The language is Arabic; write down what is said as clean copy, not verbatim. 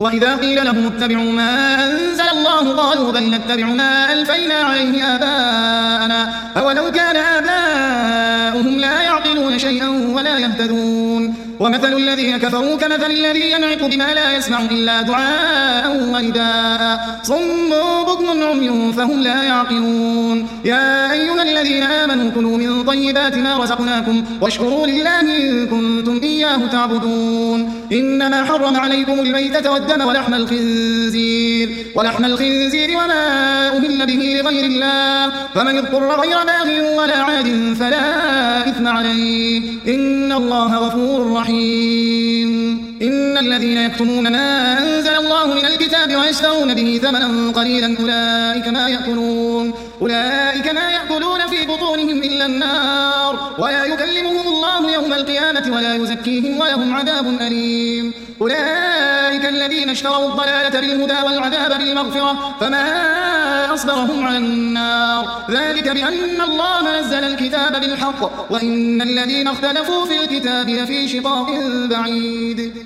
وإذا قيل لهم اتبعوا ما أنزل الله قالوا بل نتبع ما ألفينا عليه آباءنا أولو كان آباؤهم لا يعقلون شيئا ولا يهتدون ومثل الذين كفروا كمثل الذي ينعق بما لا يسمع إلا دعاء ونداء صم بكم عمي فهم لا يعقلون يا أيها الذين آمنوا كلوا من طيبات ما رزقناكم واشكروا لله إن كنتم إياه تعبدون إنما حرم عليكم الميتة والدم ولحم الخنزير وما أهل به لغير الله فمن اضطر غير باغ ولا عاد فلا إثم عليه إن الله غفور رحيم إن الذين يكتمون ما أنزل الله من الكتاب ويشترون به ثمنا قليلا أولئك ما يأكلون في بطونهم إلا النار ولا يكلمهم الله يوم القيامة ولا يزكيهم ولهم عذاب أليم أولئك الذين اشتروا الضلالة بالهدى والعذاب بالمغفرة فما أصبرهم على النار ذلك بأن الله نزل الكتاب بالحق وإن الذين اختلفوا في الكتاب لفي شقاق بعيد